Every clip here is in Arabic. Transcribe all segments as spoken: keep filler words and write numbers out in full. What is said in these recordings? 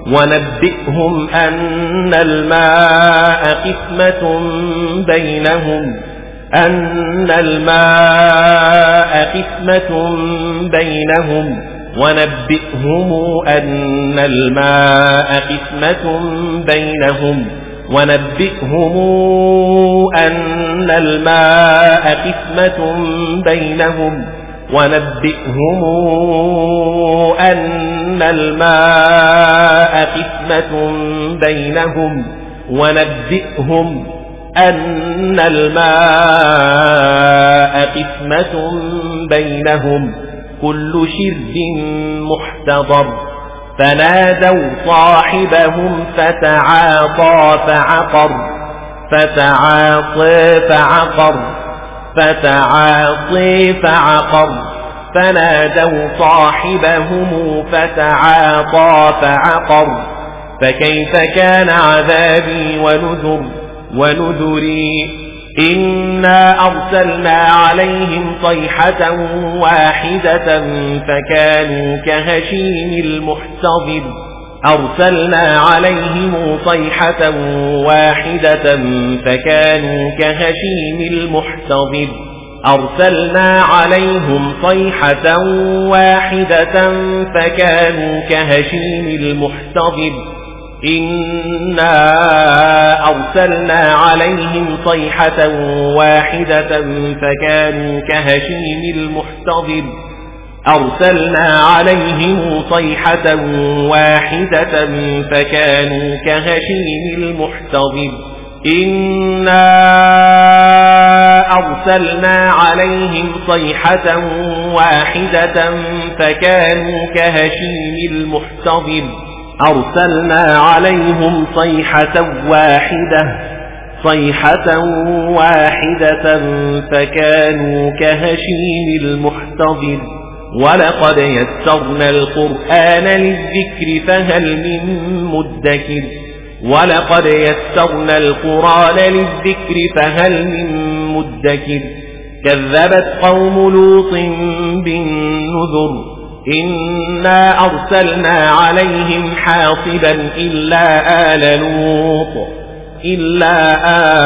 ونبئهم أن الماء قسمة بينهم أن الماء قسمة بينهم ونبئهم أن الماء قسمة بينهم ونبئهم أن الماء قسمة بينهم ونبئهم أن الماء قسمة بينهم ونبئهم أن الماء قسمة بينهم كل شرب محتضر فنادوا صاحبهم فتعاطى فعقر فتعاطى فعقر فتعاطى فعقر فنادوا صاحبهم فتعاطى فعقر فكيف كان عذابي ونذر ونذري إنا أرسلنا عليهم صيحة واحدة فكانوا كهشيم المحتضر أرسلنا عليهم صيحة واحدة فكانوا كهشيم المحتضر أرسلنا عليهم صيحة واحدة فكانوا كهشيم المحتضر إنا أرسلنا عليهم صيحة واحدة فكانوا كهشيم المحتضر أرسلنا عليهم صيحة واحدة فكانوا كهشيم المحتضر إنا أرسلنا عليهم صيحة واحدة فكانوا كهشيم المحتضر أرسلنا عليهم صيحة واحدة صيحة واحدة فكانوا كهشيم المحتضر ولقد يسرنا القرآن للذكر فهل من مدكر ولقد يسرنا القرآن للذكر فهل من مدكر كذبت قوم لوط بالنذر إنا أرسلنا عليهم حاصبا إلا آل لوط إلا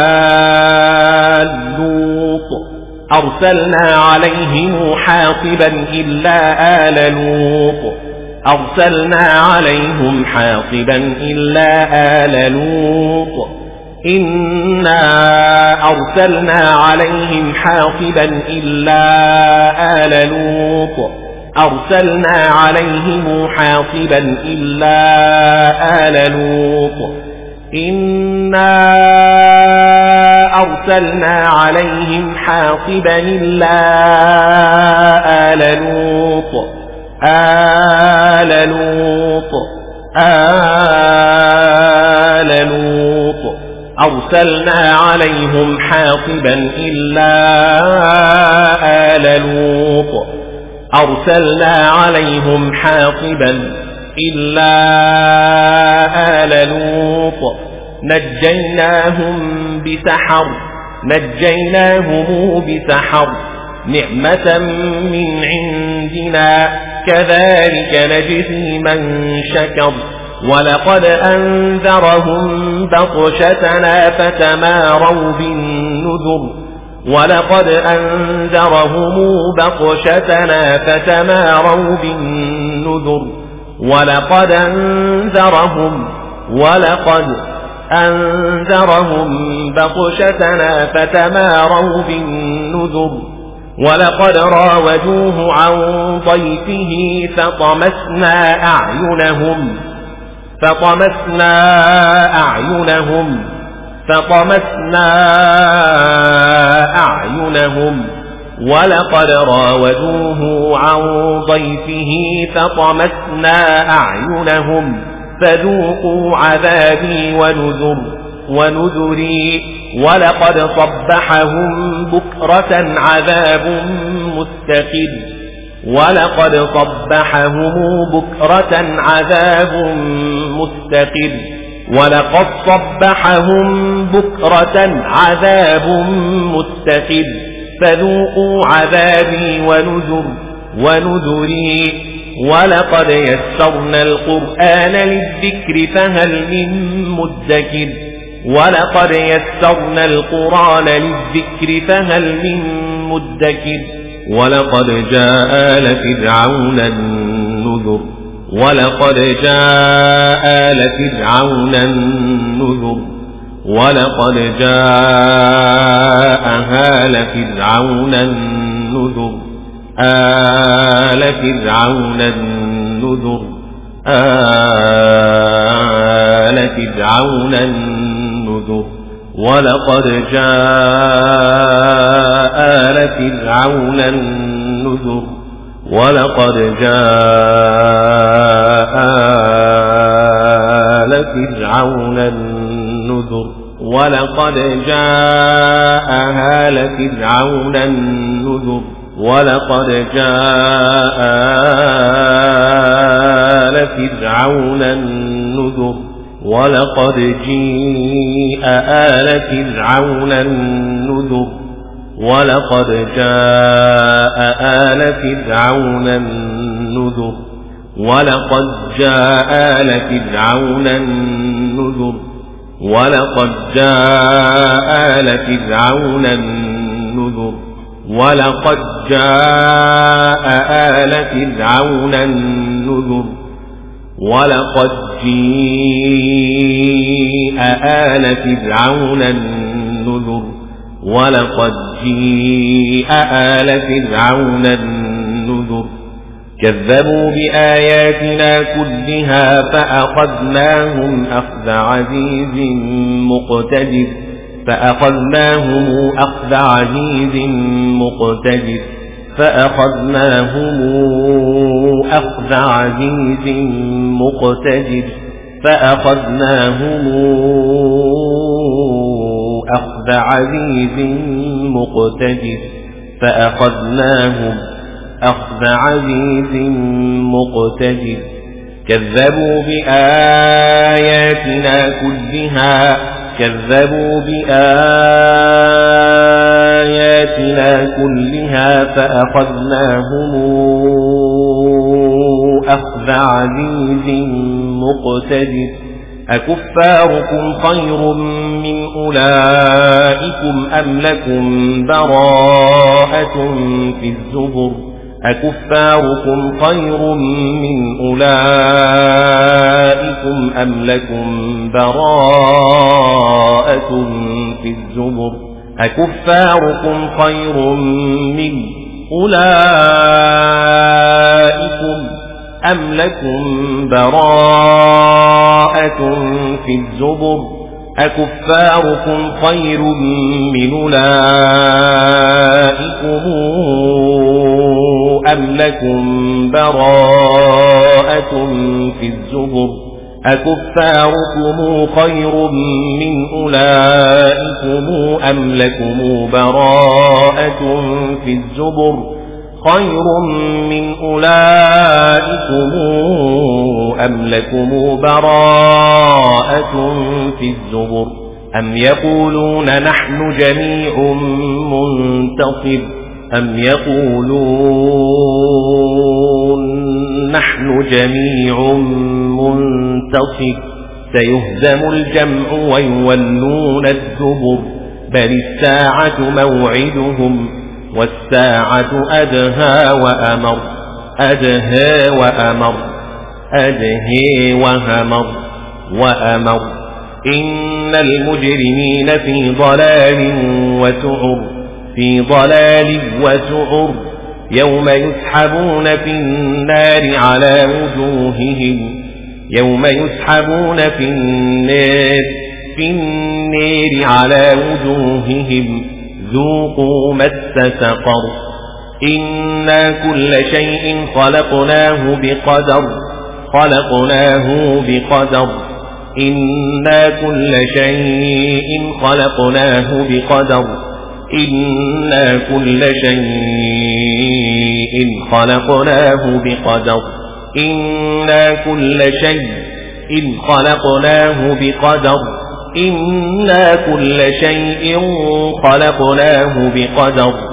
آل لوط أرسلنا عليهم حاصبا إلا آل لوط أرسلنا عليهم حاصبا إلا آل لوط إنا أرسلنا عليهم حاصبا إلا آل لوط أرسلنا عليهم حاصبا إلا آل لوط إنا أرسلنا عليهم حاصبا إلا آل لوط آل لوط آل لوط أرسلنا عليهم حاصبا إلا آل لوط أرسلنا عليهم حاصبا إلا آل لوط نجيناهم بسحر نجيناهم بسحر نعمة من عندنا كذلك نجزي من شكر ولقد أنذرهم بطشتنا فتماروا بالنذر ولقد أنذرهم بطشتنا فتماروا بالنذر ولقد أنذرهم ولقد أنذرهم بطشتنا فتماروا بالنذر ولقد راودوه عن ضيفه فطمسنا أعينهم فطمسنا أعينهم فطمسنا أعينهم ولقد راودوه عن ضيفه فطمسنا أعينهم فذوقوا عذابي ونذر ونذري ولقد صبحهم بكرة عذاب مستقر ولقد صبحهم بكرة عذاب مستقر ولقد صبحهم بكرة عذاب مستقر فذوقوا عذابي ونذر ونذري ولقد يسرنا القرآن للذكر فهل من مدكر ولقد يسرنا القرآن للذكر فهل من مدكر ولقد جاء آل فرعون النذر ولقد جاء آل فرعون النذر ولقد جاء آل فرعون النذر آل فرعون النذر آل فرعون النذر ولقد جاء آل فرعون النذر ولقد جاء آل فرعون النذر ولقد جاء آل فرعون النذر ولقد جاء آل فرعون النذر ولقد جيء آل فرعون النذر ولقد جاء آل فرعون النذر ولقد جاء آل فرعون النذر ولقد جاء آل فرعون النذر ولقد جاء آل فرعون النذر ولقد جيء آل فرعون النذر ولقد جيء آل فرعون النذر كذبوا بآياتنا كلها فأخذناهم أخذ عزيز مقتدر فأخذناهم أخذ عزيز مقتدر فأخذناهم أخذ عزيز مقتدر فأخذناهم أخذ عزيز مقتدر فأخذناهم أخذ عزيز مقتدر كذبوا بآياتنا كلها كذبوا بآياتنا كلها فأخذناهم أخذ عزيز مقتدر أكفاركم خير من أولئكم أم لكم براءة في الزبر أكفاركم خير من أولئكم أم لكم براءة في الزبر أكفاركم خير من أولئكم أم لكم براءة في الزبر أكفاركم خير من أولئكم أم لكم براءة في الزبر أكفاركم خير من أولئكم أم لكم براءة في الزبر خير من أولئكم أم لكم براءة في الزبر أم يقولون نحن جميع منتصر أم يقولون نحن جميع منتصر سيهزم الجمع ويولون الدبر بل الساعة موعدهم والساعة أدهى وأمر أدهى وأمر أدهى وهمر وأمر إن المجرمين في ضلال وسعر في ضلال وسعر يوم يسحبون في النار على وجوههم يوم يسحبون في النار في النار على وجوههم ذوقوا مس سقر إنا كل شيء خلقناه بقدر خلقناه بقدر إنا كل شيء خلقناه بقدر إنا كل شيء خلقناه بقدر إنا كل شيء خلقناه بقدر إنا كل شيء خلقناه بقدر